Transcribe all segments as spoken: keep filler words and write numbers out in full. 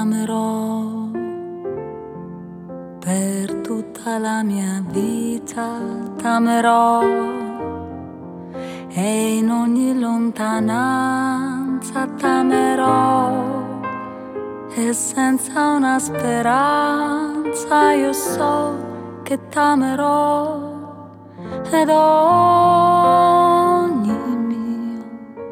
t'amerò per tutta la mia vita, t'amerò e in ogni lontananza t'amerò, e senza una speranza io so che t'amerò, ed ogni mio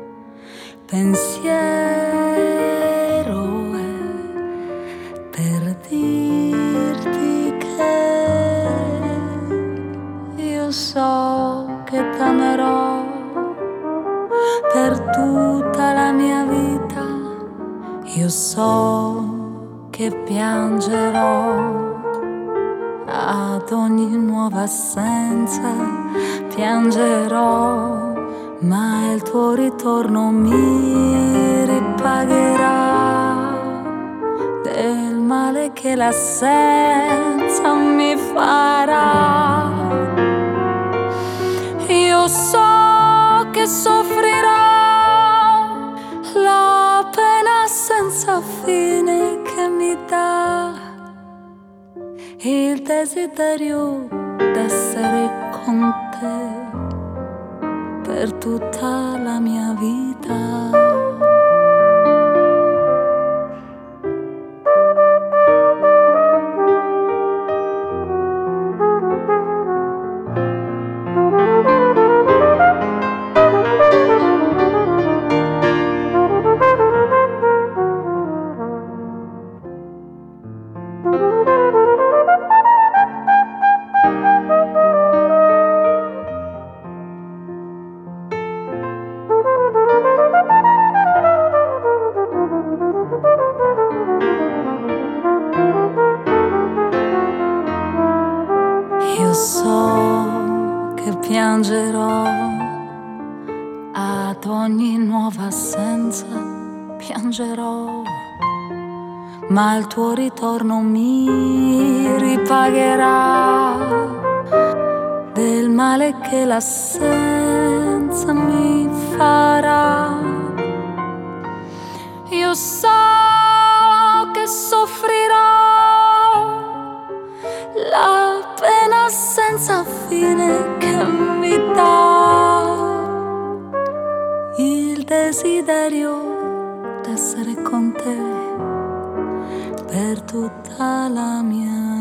pensiero è per dirti che io so che t'amerò per tutta la mia vita. Io so che piangerò ad ogni nuova assenza, piangerò, ma il tuo ritorno mi ripagherà del male che l'assenza mi farà. Io so che soffrirò la pena senza fine che mi dà il desiderio d'essere con te per tutta la mia vita. Io so che piangerò ad ogni nuova assenza, piangerò, ma il tuo ritorno mi ripagherà del male che l'assenza mi farà. Io so che soffrirò la pena senza fine che mi dà il desiderio d'essere con te per tutta la mia